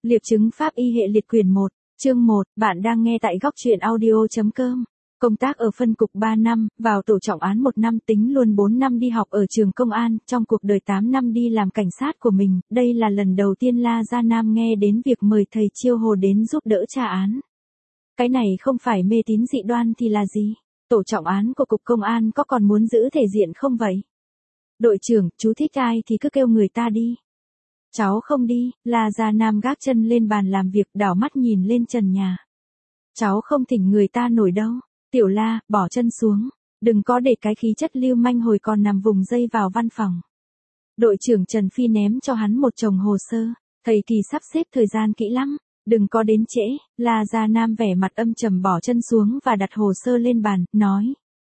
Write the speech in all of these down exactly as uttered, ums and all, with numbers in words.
Liệp chứng pháp y hệ liệt quyển một, chương một, bạn đang nghe tại góc truyện audio.com. Công tác ở phân cục ba năm, vào tổ trọng án một năm, tính luôn bốn năm đi học ở trường công an, trong cuộc đời tám năm đi làm cảnh sát của mình, đây là lần đầu tiên La Gia Nam nghe đến việc mời thầy Chiêu Hồ đến giúp đỡ tra án. Cái này không phải mê tín dị đoan thì là gì? Tổ trọng án của cục công an có còn muốn giữ thể diện không vậy? Đội trưởng, chú thích ai thì cứ kêu người ta đi. Cháu không đi. La Gia Nam gác chân lên bàn làm việc, đảo mắt nhìn lên trần nhà. Cháu không thỉnh người ta nổi đâu. Tiểu La, bỏ chân xuống. Đừng có để cái khí chất lưu manh hồi còn nằm vùng dây vào văn phòng. Đội trưởng Trần Phi ném cho hắn một chồng hồ sơ. Thầy Kỳ sắp xếp thời gian kỹ lắm. Đừng có đến trễ. La Gia Nam vẻ mặt âm trầm bỏ chân xuống và đặt hồ sơ lên bàn, nói.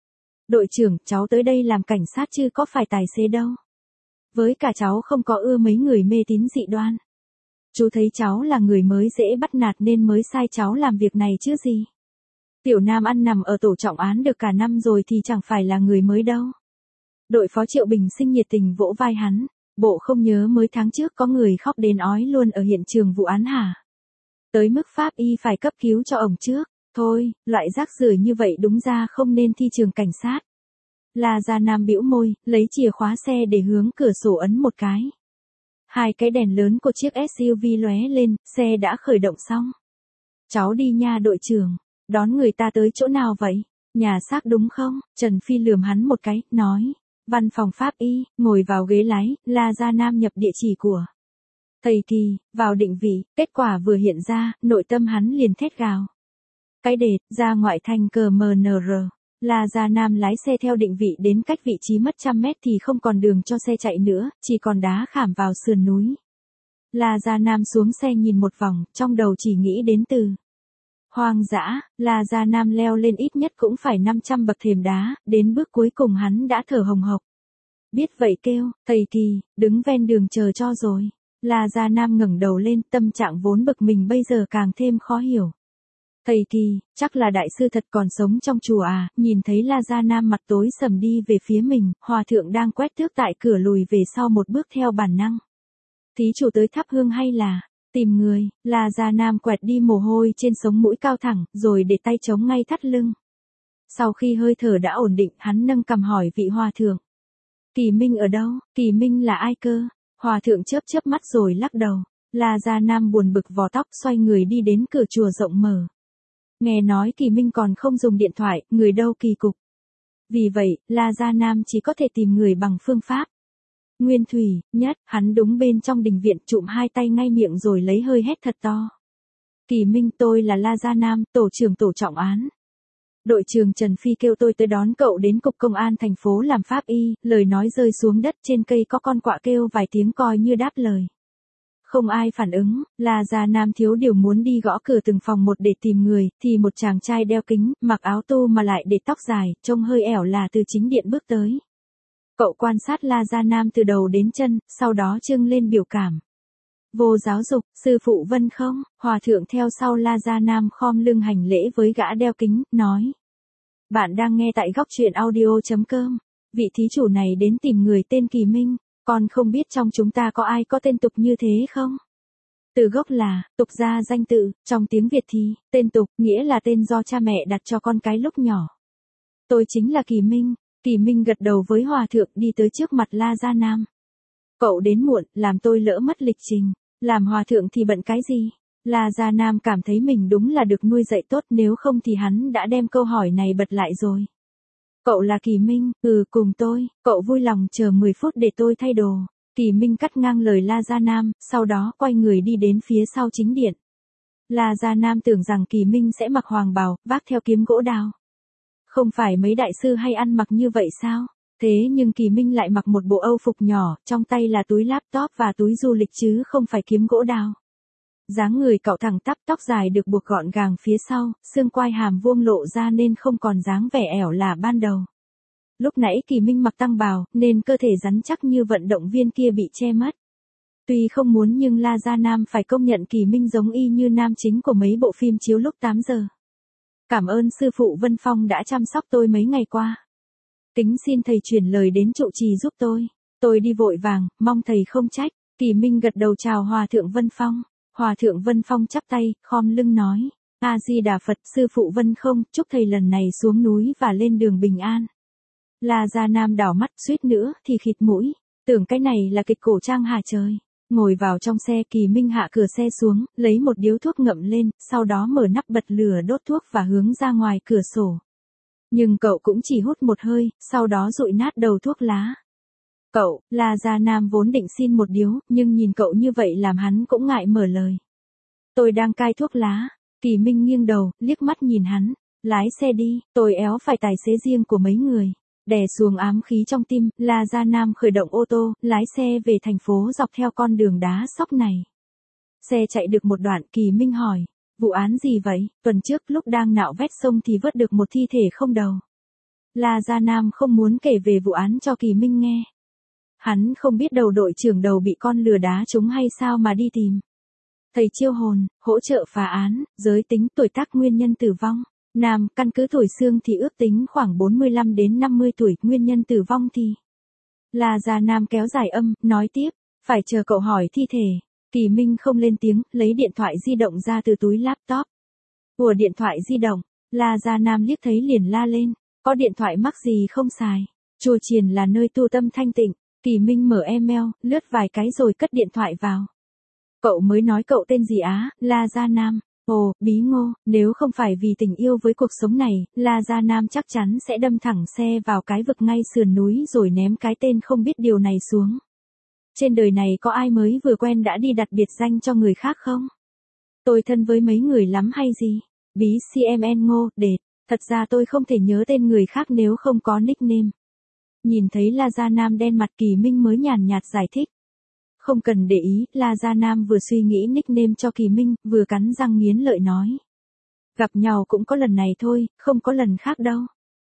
Đội trưởng, cháu tới đây làm cảnh sát chứ có phải tài xế đâu. Với cả cháu không có ưa mấy người mê tín dị đoan. Chú thấy cháu là người mới dễ bắt nạt nên mới sai cháu làm việc này chứ gì. Tiểu Nam ăn nằm ở tổ trọng án được cả năm rồi thì chẳng phải là người mới đâu. Đội phó Triệu Bình Sinh nhiệt tình vỗ vai hắn. Bộ không nhớ mới tháng trước có người khóc đến ói luôn ở hiện trường vụ án hả? Tới mức pháp y phải cấp cứu cho ổng trước. Thôi, loại rác rưởi như vậy đúng ra không nên thi trường cảnh sát. La Gia Nam bĩu môi, lấy chìa khóa xe để hướng cửa sổ ấn một cái. Hai cái đèn lớn của chiếc ét u vê lóe lên, xe đã khởi động xong. Cháu đi nha đội trưởng, đón người ta tới chỗ nào vậy? Nhà xác đúng không? Trần Phi lườm hắn một cái, nói. Văn phòng pháp y, ngồi vào ghế lái, La Gia Nam nhập địa chỉ của thầy Kỳ, vào định vị, kết quả vừa hiện ra, nội tâm hắn liền thét gào. Cái đệt, ra ngoại thành cờ em en rờ. La Gia Nam lái xe theo định vị đến cách vị trí mất trăm mét thì không còn đường cho xe chạy nữa, chỉ còn đá khảm vào sườn núi. La Gia Nam xuống xe nhìn một vòng, trong đầu chỉ nghĩ đến từ hoang dã. La Gia Nam leo lên ít nhất cũng phải năm trăm bậc thềm đá, đến bước cuối cùng hắn đã thở hồng hộc. Biết vậy kêu, thầy Kỳ, đứng ven đường chờ cho rồi. La Gia Nam ngẩng đầu lên, tâm trạng vốn bực mình bây giờ càng thêm khó hiểu. Thầy Kỳ, chắc là đại sư thật còn sống trong chùa à? Nhìn thấy La Gia Nam mặt tối sầm đi về phía mình, hòa thượng đang quét tước tại cửa lùi về sau một bước theo bản năng. Thí chủ tới thắp hương hay là tìm người? La Gia Nam quẹt đi mồ hôi trên sống mũi cao thẳng, rồi để tay chống ngay thắt lưng. Sau khi hơi thở đã ổn định, hắn nâng cằm hỏi vị hòa thượng. Kỳ Minh ở đâu? Kỳ Minh là ai cơ? Hòa thượng chớp chớp mắt rồi lắc đầu. La Gia Nam buồn bực vò tóc, xoay người đi đến cửa chùa rộng mở. Nghe nói Kỳ Minh còn không dùng điện thoại, người đâu kỳ cục. Vì vậy, La Gia Nam chỉ có thể tìm người bằng phương pháp nguyên thủy nhất. Hắn đúng bên trong đình viện, trụm hai tay ngay miệng rồi lấy hơi hét thật to. Kỳ Minh, tôi là La Gia Nam, tổ trưởng tổ trọng án. Đội trưởng Trần Phi kêu tôi tới đón cậu đến cục công an thành phố làm pháp y. Lời nói rơi xuống đất, trên cây có con quạ kêu vài tiếng coi như đáp lời. Không ai phản ứng. La Gia Nam thiếu điều muốn đi gõ cửa từng phòng một để tìm người, thì một chàng trai đeo kính, mặc áo tu mà lại để tóc dài, trông hơi ẻo là từ chính điện bước tới. Cậu quan sát La Gia Nam từ đầu đến chân, sau đó trưng lên biểu cảm. Vô giáo dục, sư phụ Vân không? Hòa thượng theo sau La Gia Nam khom lưng hành lễ với gã đeo kính, nói. Bạn đang nghe tại góc truyện audio.com. Vị thí chủ này đến tìm người tên Kỳ Minh. Con không biết trong chúng ta có ai có tên tục như thế không? Từ gốc là, tục gia danh tự, trong tiếng Việt thì, tên tục, nghĩa là tên do cha mẹ đặt cho con cái lúc nhỏ. Tôi chính là Kỳ Minh. Kỳ Minh gật đầu với hòa thượng đi tới trước mặt La Gia Nam. Cậu đến muộn, làm tôi lỡ mất lịch trình. Làm hòa thượng thì bận cái gì? La Gia Nam cảm thấy mình đúng là được nuôi dạy tốt, nếu không thì hắn đã đem câu hỏi này bật lại rồi. Cậu là Kỳ Minh? Ừ, cùng tôi. Cậu vui lòng chờ mười phút để tôi thay đồ. Kỳ Minh cắt ngang lời La Gia Nam, sau đó quay người đi đến phía sau chính điện. La Gia Nam tưởng rằng Kỳ Minh sẽ mặc hoàng bào, vác theo kiếm gỗ đào. Không phải mấy đại sư hay ăn mặc như vậy sao? Thế nhưng Kỳ Minh lại mặc một bộ âu phục nhỏ, trong tay là túi laptop và túi du lịch chứ không phải kiếm gỗ đào. Dáng người cậu thẳng tắp, tóc dài được buộc gọn gàng phía sau, xương quai hàm vuông lộ ra nên không còn dáng vẻ ẻo là ban đầu. Lúc nãy Kỳ Minh mặc tăng bào, nên cơ thể rắn chắc như vận động viên kia bị che mất. Tuy không muốn nhưng La Gia Nam phải công nhận Kỳ Minh giống y như nam chính của mấy bộ phim chiếu lúc tám giờ. Cảm ơn sư phụ Vân Phong đã chăm sóc tôi mấy ngày qua. Kính xin thầy chuyển lời đến trụ trì giúp tôi. Tôi đi vội vàng, mong thầy không trách. Kỳ Minh gật đầu chào hòa thượng Vân Phong. Hòa thượng Vân Phong chắp tay, khom lưng nói. A-di-đà Phật, sư phụ Vân không, chúc thầy lần này xuống núi và lên đường bình an. La Gia Nam đảo mắt suýt nữa thì khịt mũi, tưởng cái này là kịch cổ trang hả trời. Ngồi vào trong xe, Kỳ Minh hạ cửa xe xuống, lấy một điếu thuốc ngậm lên, sau đó mở nắp bật lửa đốt thuốc và hướng ra ngoài cửa sổ. Nhưng cậu cũng chỉ hút một hơi, sau đó dụi nát đầu thuốc lá. Cậu, La Gia Nam vốn định xin một điếu, nhưng nhìn cậu như vậy làm hắn cũng ngại mở lời. Tôi đang cai thuốc lá. Kỳ Minh nghiêng đầu, liếc mắt nhìn hắn. Lái xe đi, tôi éo phải tài xế riêng của mấy người. Đè xuống ám khí trong tim, La Gia Nam khởi động ô tô, lái xe về thành phố dọc theo con đường đá sóc này. Xe chạy được một đoạn, Kỳ Minh hỏi. Vụ án gì vậy? Tuần trước lúc đang nạo vét sông thì vớt được một thi thể không đầu. La Gia Nam không muốn kể về vụ án cho Kỳ Minh nghe. Hắn không biết đầu đội trưởng đầu bị con lừa đá trúng hay sao mà đi tìm. Thầy chiêu hồn, hỗ trợ phá án, giới tính, tuổi tác, nguyên nhân tử vong. Nam, căn cứ tuổi xương thì ước tính khoảng bốn mươi lăm đến năm mươi tuổi, nguyên nhân tử vong thì. La Gia Nam kéo dài âm, nói tiếp, phải chờ cậu hỏi thi thể. Kỳ Minh không lên tiếng, lấy điện thoại di động ra từ túi laptop. Ủa điện thoại di động, La Gia Nam liếc thấy liền la lên, có điện thoại mắc gì không xài. Chùa Chiền là nơi tu tâm thanh tịnh. Kỳ Minh mở email, lướt vài cái rồi cất điện thoại vào. Cậu mới nói cậu tên gì á? La Gia Nam. Ồ, Bí Ngô, nếu không phải vì tình yêu với cuộc sống này, La Gia Nam chắc chắn sẽ đâm thẳng xe vào cái vực ngay sườn núi rồi ném cái tên không biết điều này xuống. Trên đời này có ai mới vừa quen đã đi đặt biệt danh cho người khác không? Tôi thân với mấy người lắm hay gì? Bí xê em en Ngô, Đệt. Thật ra tôi không thể nhớ tên người khác nếu không có nickname. Nhìn thấy La Gia Nam đen mặt, Kỳ Minh mới nhàn nhạt giải thích. Không cần để ý, La Gia Nam vừa suy nghĩ nickname cho Kỳ Minh, vừa cắn răng nghiến lợi nói. Gặp nhau cũng có lần này thôi, không có lần khác đâu.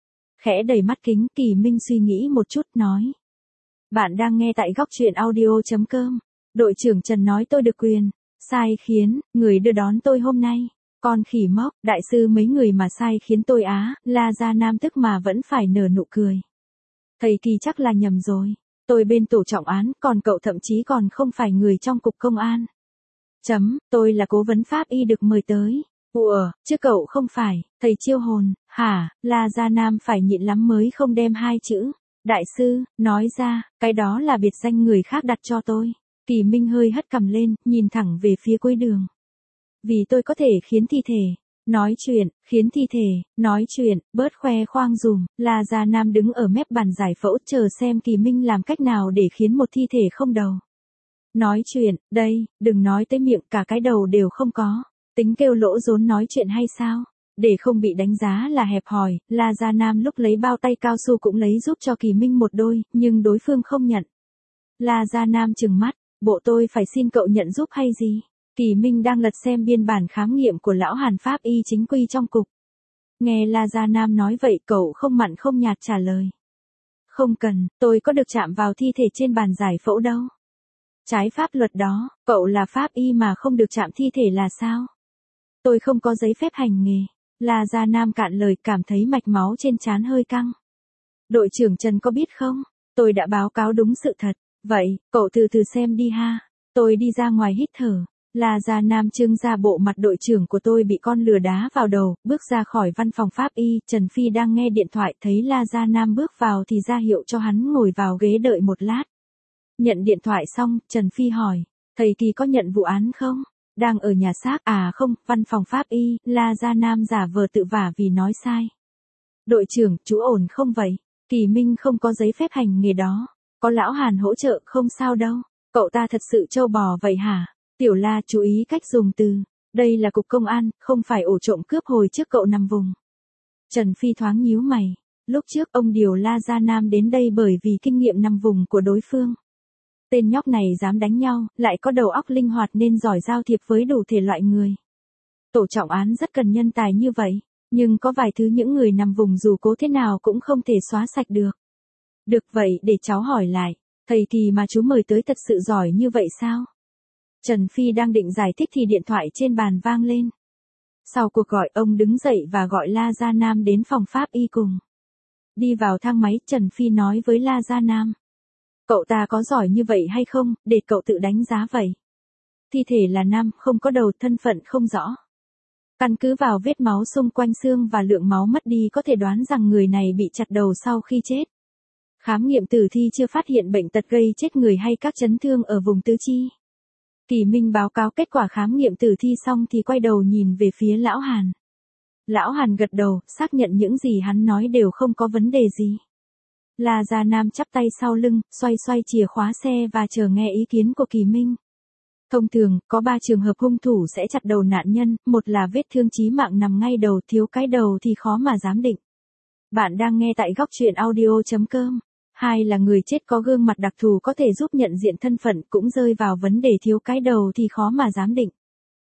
Khẽ đẩy mắt kính, Kỳ Minh suy nghĩ một chút, nói. Bạn đang nghe tại góc truyện audio.com. Đội trưởng Trần nói tôi được quyền. Sai khiến, người đưa đón tôi hôm nay. Con khỉ mốc, đại sư mấy người mà sai khiến tôi á, La Gia Nam tức mà vẫn phải nở nụ cười. Thầy Kỳ chắc là nhầm rồi. Tôi bên tổ trọng án, còn cậu thậm chí còn không phải người trong cục công an. Chấm, tôi là cố vấn pháp y được mời tới. Ủa, chứ cậu không phải, thầy chiêu hồn, hả? La Gia Nam phải nhịn lắm mới không đem hai chữ. Đại sư, nói ra, cái đó là biệt danh người khác đặt cho tôi. Kỳ Minh hơi hất cằm lên, nhìn thẳng về phía cuối đường. Vì tôi có thể khiến thi thể. Nói chuyện, khiến thi thể, nói chuyện, bớt khoe khoang dùm, La Gia Nam đứng ở mép bàn giải phẫu chờ xem Kỳ Minh làm cách nào để khiến một thi thể không đầu. Nói chuyện, đây, đừng nói tới miệng, cả cái đầu đều không có. Tính kêu lỗ rốn nói chuyện hay sao? Để không bị đánh giá là hẹp hòi, La Gia Nam lúc lấy bao tay cao su cũng lấy giúp cho Kỳ Minh một đôi, nhưng đối phương không nhận. La Gia Nam trừng mắt, bộ tôi phải xin cậu nhận giúp hay gì? Kỳ Minh đang lật xem biên bản khám nghiệm của lão Hàn pháp y chính quy trong cục. Nghe La Gia Nam nói vậy, cậu không mặn không nhạt trả lời. Không cần, tôi có được chạm vào thi thể trên bàn giải phẫu đâu. Trái pháp luật đó, cậu là pháp y mà không được chạm thi thể là sao? Tôi không có giấy phép hành nghề. La Gia Nam cạn lời, cảm thấy mạch máu trên trán hơi căng. Đội trưởng Trần có biết không? Tôi đã báo cáo đúng sự thật. Vậy, cậu từ từ xem đi ha. Tôi đi ra ngoài hít thở. La Gia Nam trưng ra bộ mặt đội trưởng của tôi bị con lừa đá vào đầu, bước ra khỏi văn phòng pháp y, Trần Phi đang nghe điện thoại, thấy La Gia Nam bước vào thì ra hiệu cho hắn ngồi vào ghế đợi một lát. Nhận điện thoại xong, Trần Phi hỏi, thầy Kỳ có nhận vụ án không? Đang ở nhà xác, à không, văn phòng pháp y, La Gia Nam giả vờ tự vả vì nói sai. Đội trưởng, chú ổn không vậy? Kỳ Minh không có giấy phép hành nghề đó. Có lão Hàn hỗ trợ, không sao đâu. Cậu ta thật sự trâu bò vậy hả? Tiểu La chú ý cách dùng từ. Đây là cục công an, không phải ổ trộm cướp hồi trước cậu nằm vùng. Trần Phi thoáng nhíu mày. Lúc trước ông điều La Gia Nam đến đây bởi vì kinh nghiệm nằm vùng của đối phương. Tên nhóc này dám đánh nhau, lại có đầu óc linh hoạt nên giỏi giao thiệp với đủ thể loại người. Tổ trọng án rất cần nhân tài như vậy, nhưng có vài thứ những người nằm vùng dù cố thế nào cũng không thể xóa sạch được. Được vậy, để cháu hỏi lại, thầy Kỳ mà chú mời tới thật sự giỏi như vậy sao? Trần Phi đang định giải thích thì điện thoại trên bàn vang lên. Sau cuộc gọi, ông đứng dậy và gọi La Gia Nam đến phòng pháp y cùng. Đi vào thang máy, Trần Phi nói với La Gia Nam. Cậu ta có giỏi như vậy hay không, để cậu tự đánh giá vậy. thi thể là nam, không có đầu, thân phận không rõ. Căn cứ vào vết máu xung quanh xương và lượng máu mất đi có thể đoán rằng người này bị chặt đầu sau khi chết. Khám nghiệm tử thi chưa phát hiện bệnh tật gây chết người hay các chấn thương ở vùng tứ chi. Kỳ Minh báo cáo kết quả khám nghiệm tử thi xong thì quay đầu nhìn về phía Lão Hàn. Lão Hàn gật đầu, xác nhận những gì hắn nói đều không có vấn đề gì. La Gia Nam chắp tay sau lưng, xoay xoay chìa khóa xe và chờ nghe ý kiến của Kỳ Minh. Thông thường, có ba trường hợp hung thủ sẽ chặt đầu nạn nhân, một là vết thương chí mạng nằm ngay đầu, thiếu cái đầu thì khó mà giám định. Bạn đang nghe tại góc truyện audio chấm com. Hai là người chết có gương mặt đặc thù có thể giúp nhận diện thân phận, cũng rơi vào vấn đề thiếu cái đầu thì khó mà giám định.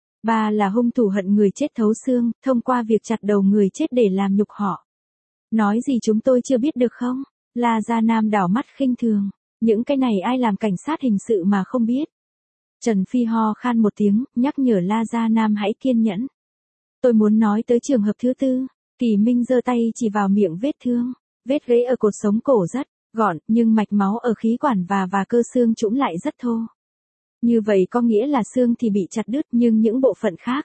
Ba là hung thủ hận người chết thấu xương, thông qua việc chặt đầu người chết để làm nhục họ. Nói gì chúng tôi chưa biết được không? La Gia Nam đảo mắt khinh thường. Những cái này ai làm cảnh sát hình sự mà không biết. Trần Phi ho khan một tiếng, nhắc nhở La Gia Nam hãy kiên nhẫn. Tôi muốn nói tới trường hợp thứ tư. Kỳ Minh giơ tay chỉ vào miệng vết thương. Vết gãy ở cột sống cổ rất gọn, nhưng mạch máu ở khí quản và và cơ xương trũng lại rất thô. Như vậy có nghĩa là xương thì bị chặt đứt nhưng những bộ phận khác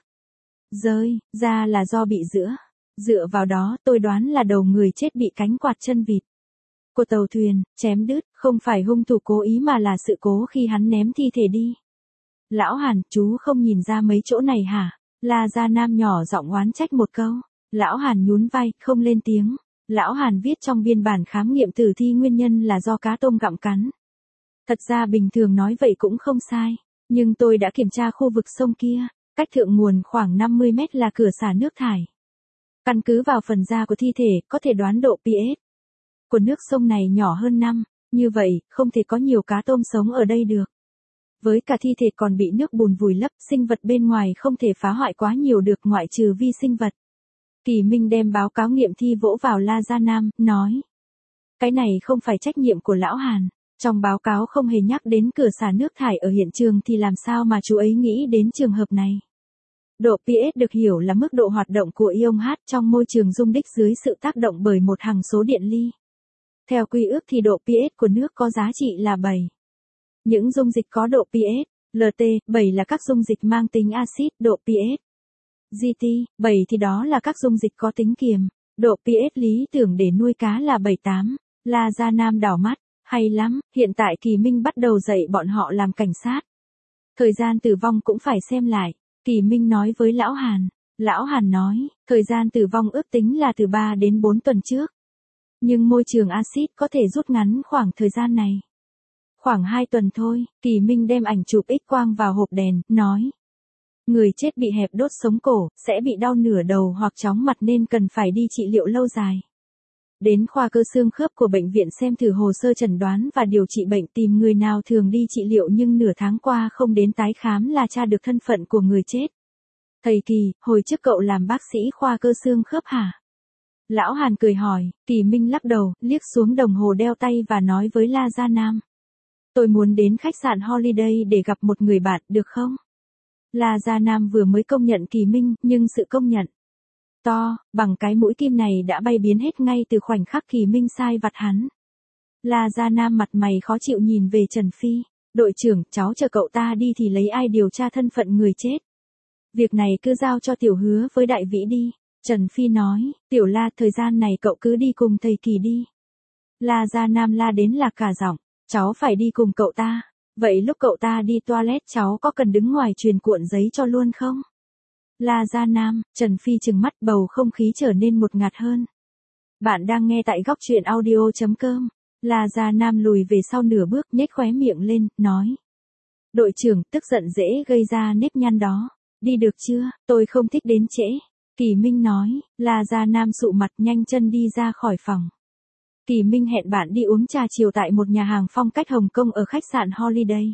rơi ra là do bị giữa. Dựa vào đó tôi đoán là đầu người chết bị cánh quạt chân vịt của tàu thuyền chém đứt, không phải hung thủ cố ý mà là sự cố khi hắn ném thi thể đi. Lão Hàn, chú không nhìn ra mấy chỗ này hả? La Gia Nam nhỏ giọng oán trách một câu. Lão Hàn nhún vai, không lên tiếng. Lão Hàn viết trong biên bản khám nghiệm tử thi nguyên nhân là do cá tôm gặm cắn. Thật ra bình thường nói vậy cũng không sai. Nhưng tôi đã kiểm tra khu vực sông kia. Cách thượng nguồn khoảng năm mươi mét là cửa xả nước thải. Căn cứ vào phần da của thi thể, có thể đoán độ pH của nước sông này nhỏ hơn năm. Như vậy, không thể có nhiều cá tôm sống ở đây được. Với cả thi thể còn bị nước bùn vùi lấp, sinh vật bên ngoài không thể phá hoại quá nhiều được ngoại trừ vi sinh vật. Kỳ Minh đem báo cáo nghiệm thi vỗ vào La Gia Nam, nói. Cái này không phải trách nhiệm của Lão Hàn. Trong báo cáo không hề nhắc đến cửa xả nước thải ở hiện trường thì làm sao mà chú ấy nghĩ đến trường hợp này. Độ pH được hiểu là mức độ hoạt động của ion H trong môi trường dung đích dưới sự tác động bởi một hằng số điện ly. Theo quy ước thì độ pH của nước có giá trị là bảy. Những dung dịch có độ pH L T bảy là các dung dịch mang tính axit, độ pH G T bảy thì đó là các dung dịch có tính kiềm, độ pH lý tưởng để nuôi cá là bảy tám. La Gia Nam đảo mắt, hay lắm, hiện tại Kỳ Minh bắt đầu dạy bọn họ làm cảnh sát. Thời gian tử vong cũng phải xem lại, Kỳ Minh nói với Lão Hàn. Lão Hàn nói, thời gian tử vong ước tính là từ ba đến bốn tuần trước. Nhưng môi trường axit có thể rút ngắn khoảng thời gian này. Khoảng hai tuần thôi, Kỳ Minh đem ảnh chụp X-quang vào hộp đèn, nói. Người chết bị hẹp đốt sống cổ, sẽ bị đau nửa đầu hoặc chóng mặt nên cần phải đi trị liệu lâu dài. Đến khoa cơ xương khớp của bệnh viện xem thử hồ sơ chẩn đoán và điều trị bệnh, tìm người nào thường đi trị liệu nhưng nửa tháng qua không đến tái khám là tra được thân phận của người chết. Thầy Kỳ, hồi trước cậu làm bác sĩ khoa cơ xương khớp hả? Lão Hàn cười hỏi. Kỳ Minh lắc đầu, liếc xuống đồng hồ đeo tay và nói với La Gia Nam. Tôi muốn đến khách sạn Holiday để gặp một người bạn, được không? La Gia Nam vừa mới công nhận Kỳ Minh, nhưng sự công nhận to bằng cái mũi kim này đã bay biến hết ngay từ khoảnh khắc Kỳ Minh sai vặt hắn. La Gia Nam mặt mày khó chịu nhìn về Trần Phi. Đội trưởng, cháu chờ cậu ta đi thì lấy ai điều tra thân phận người chết. Việc này cứ giao cho Tiểu Hứa với Đại Vĩ đi. Trần Phi nói, Tiểu La, thời gian này cậu cứ đi cùng thầy Kỳ đi. La Gia Nam la đến lạc cả giọng, cháu phải đi cùng cậu ta. Vậy lúc cậu ta đi toilet cháu có cần đứng ngoài truyền cuộn giấy cho luôn không? La Gia Nam, Trần Phi trừng mắt, bầu không khí trở nên ngột ngạt hơn. Bạn đang nghe tại góc truyện audio chấm com. La Gia Nam lùi về sau nửa bước, nhếch khóe miệng lên, nói. Đội trưởng, tức giận dễ gây ra nếp nhăn đó. Đi được chưa, tôi không thích đến trễ. Kỳ Minh nói. La Gia Nam sụ mặt, nhanh chân đi ra khỏi phòng. Kỳ Minh hẹn bạn đi uống trà chiều tại một nhà hàng phong cách Hồng Kông ở khách sạn Holiday.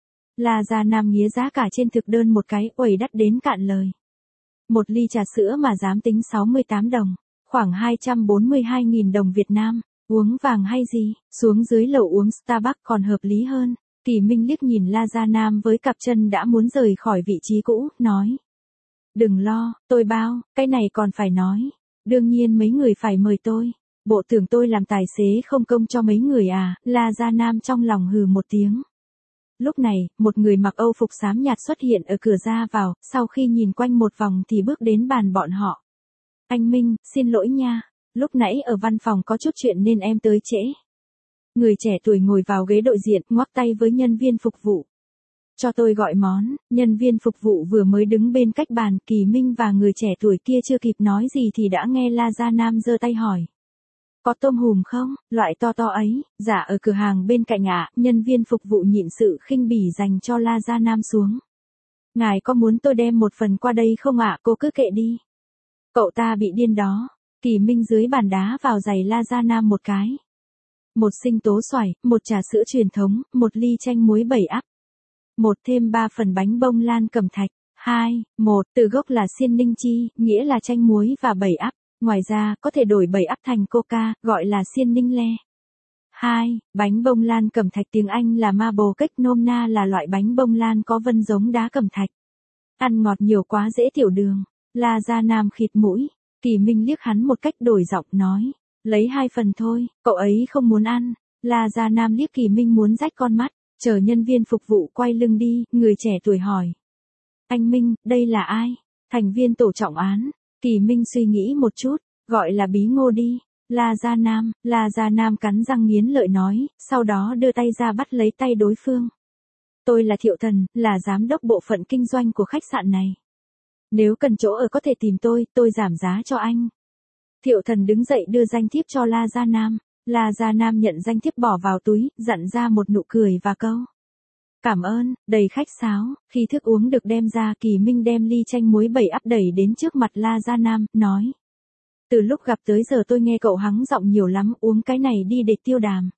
La Gia Nam nghía giá cả trên thực đơn một cái, uầy đắt đến cạn lời. Một ly trà sữa mà dám tính sáu mươi tám đồng, khoảng hai trăm bốn mươi hai nghìn đồng Việt Nam. Uống vàng hay gì, xuống dưới lầu uống Starbucks còn hợp lý hơn. Kỳ Minh liếc nhìn La Gia Nam với cặp chân đã muốn rời khỏi vị trí cũ, nói. Đừng lo, tôi bao, cái này còn phải nói. Đương nhiên mấy người phải mời tôi. Bộ tưởng tôi làm tài xế không công cho mấy người à, La Gia Nam trong lòng hừ một tiếng. Lúc này, một người mặc âu phục xám nhạt xuất hiện ở cửa ra vào, sau khi nhìn quanh một vòng thì bước đến bàn bọn họ. Anh Minh, xin lỗi nha, lúc nãy ở văn phòng có chút chuyện nên em tới trễ. Người trẻ tuổi ngồi vào ghế đối diện, ngoắc tay với nhân viên phục vụ. Cho tôi gọi món, nhân viên phục vụ vừa mới đứng bên cách bàn, Kỳ Minh và người trẻ tuổi kia chưa kịp nói gì thì đã nghe La Gia Nam giơ tay hỏi. Có tôm hùm không, loại to to ấy, dạ ở cửa hàng bên cạnh ạ, nhân viên phục vụ nhịn sự khinh bỉ dành cho La Gia Nam xuống. Ngài có muốn tôi đem một phần qua đây không ạ, cô cứ kệ đi. Cậu ta bị điên đó, Kỳ Minh dưới bàn đá vào giày La Gia Nam một cái. Một sinh tố xoài, một trà sữa truyền thống, một ly chanh muối bảy ắp. Một thêm ba phần bánh bông lan cẩm thạch. Hai, một, từ gốc là xiên ninh chi, nghĩa là chanh muối và bảy ắp. Ngoài ra, có thể đổi bảy ắp thành coca, gọi là xiên ninh le. Hai, bánh bông lan cẩm thạch tiếng Anh là marble cake, nôm na là loại bánh bông lan có vân giống đá cẩm thạch. Ăn ngọt nhiều quá dễ tiểu đường. La Gia Nam khịt mũi. Kỳ Minh liếc hắn một cách đổi giọng nói. Lấy hai phần thôi, cậu ấy không muốn ăn. La Gia Nam liếc Kỳ Minh muốn rách con mắt. Chờ nhân viên phục vụ quay lưng đi, người trẻ tuổi hỏi. Anh Minh, đây là ai? Thành viên tổ trọng án. Kỳ Minh suy nghĩ một chút, gọi là Bí Ngô đi. La Gia Nam, La Gia Nam cắn răng nghiến lợi nói, sau đó đưa tay ra bắt lấy tay đối phương. Tôi là Thiệu Thần, là giám đốc bộ phận kinh doanh của khách sạn này. Nếu cần chỗ ở có thể tìm tôi, tôi giảm giá cho anh. Thiệu Thần đứng dậy đưa danh thiếp cho La Gia Nam. La Gia Nam nhận danh thiếp bỏ vào túi, dặn ra một nụ cười và câu. Cảm ơn, đầy khách sáo, khi thức uống được đem ra, Kỳ Minh đem ly chanh muối bảy ắp đẩy đến trước mặt La Gia Nam, nói. Từ lúc gặp tới giờ tôi nghe cậu hắng giọng nhiều lắm, uống cái này đi để tiêu đàm.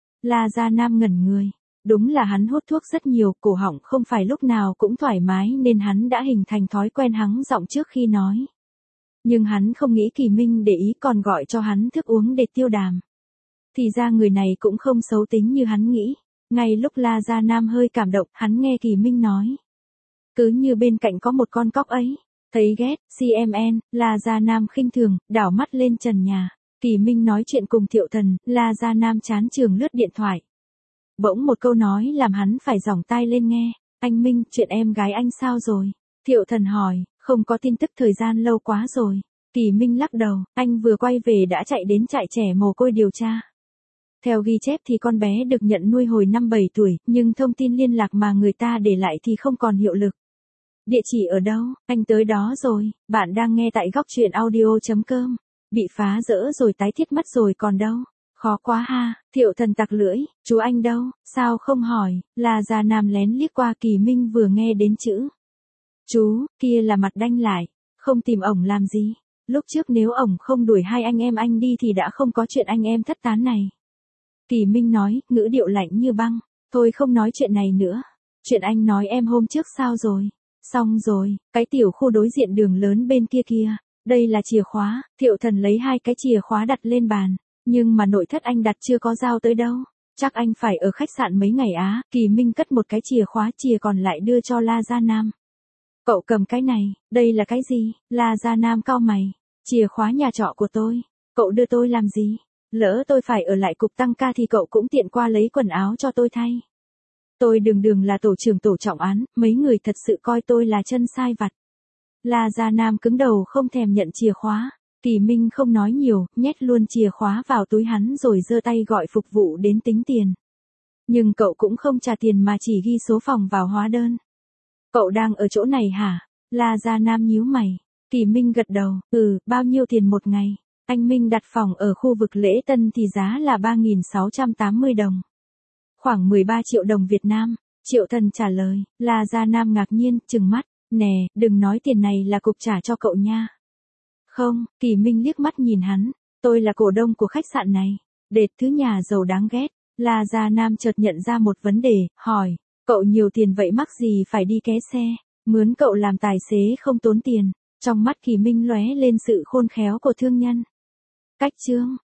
La Gia Nam ngẩn người. Đúng là hắn hút thuốc rất nhiều, cổ họng không phải lúc nào cũng thoải mái nên hắn đã hình thành thói quen hắng giọng trước khi nói. Nhưng hắn không nghĩ Kỳ Minh để ý còn gọi cho hắn thức uống để tiêu đàm. Thì ra người này cũng không xấu tính như hắn nghĩ. Ngay lúc La Gia Nam hơi cảm động, hắn nghe Kỳ Minh nói. Cứ như bên cạnh có một con cóc ấy. Thấy ghét, xê em en, La Gia Nam khinh thường, đảo mắt lên trần nhà. Kỳ Minh nói chuyện cùng Thiệu Thần, La Gia Nam chán chường lướt điện thoại. Bỗng một câu nói làm hắn phải giỏng tai lên nghe. Anh Minh, chuyện em gái anh sao rồi? Thiệu Thần hỏi, không có tin tức thời gian lâu quá rồi. Kỳ Minh lắc đầu, anh vừa quay về đã chạy đến trại trẻ mồ côi điều tra. Theo ghi chép thì con bé được nhận nuôi hồi năm bảy tuổi, nhưng thông tin liên lạc mà người ta để lại thì không còn hiệu lực. Địa chỉ ở đâu? Anh tới đó rồi, bạn đang nghe tại góc truyện audio chấm com. Bị phá rỡ rồi tái thiết mất rồi còn đâu. Khó quá ha, Thiệu Thần tặc lưỡi, chú anh đâu, sao không hỏi, La Gia Nam lén liếc qua Kỳ Minh vừa nghe đến chữ. Chú, kia là mặt đanh lại, không tìm ổng làm gì, lúc trước nếu ổng không đuổi hai anh em anh đi thì đã không có chuyện anh em thất tán này. Kỳ Minh nói, ngữ điệu lạnh như băng, thôi không nói chuyện này nữa, chuyện anh nói em hôm trước sao rồi, xong rồi, cái tiểu khu đối diện đường lớn bên kia kia, đây là chìa khóa, Thiệu Thần lấy hai cái chìa khóa đặt lên bàn. Nhưng mà nội thất anh đặt chưa có giao tới đâu. Chắc anh phải ở khách sạn mấy ngày á. Kỳ Minh cất một cái chìa khóa, chìa còn lại đưa cho La Gia Nam. Cậu cầm cái này, đây là cái gì? La Gia Nam cau mày. Chìa khóa nhà trọ của tôi. Cậu đưa tôi làm gì? Lỡ tôi phải ở lại cục tăng ca thì cậu cũng tiện qua lấy quần áo cho tôi thay. Tôi đường đường là tổ trưởng tổ trọng án, mấy người thật sự coi tôi là chân sai vặt. La Gia Nam cứng đầu không thèm nhận chìa khóa. Kỳ Minh không nói nhiều, nhét luôn chìa khóa vào túi hắn rồi giơ tay gọi phục vụ đến tính tiền. Nhưng cậu cũng không trả tiền mà chỉ ghi số phòng vào hóa đơn. Cậu đang ở chỗ này hả? La Gia Nam nhíu mày. Kỳ Minh gật đầu, ừ, bao nhiêu tiền một ngày? Anh Minh đặt phòng ở khu vực Lễ Tân thì giá là ba nghìn sáu trăm tám mươi đồng. Khoảng mười ba triệu đồng Việt Nam. Triệu Thần trả lời, La Gia Nam ngạc nhiên, trừng mắt, nè, đừng nói tiền này là cục trả cho cậu nha. Không, Kỳ Minh liếc mắt nhìn hắn, tôi là cổ đông của khách sạn này, đệt thứ nhà giàu đáng ghét. La Gia Nam chợt nhận ra một vấn đề, hỏi, cậu nhiều tiền vậy mắc gì phải đi ké xe, mướn cậu làm tài xế không tốn tiền. Trong mắt Kỳ Minh lóe lên sự khôn khéo của thương nhân. Cách chương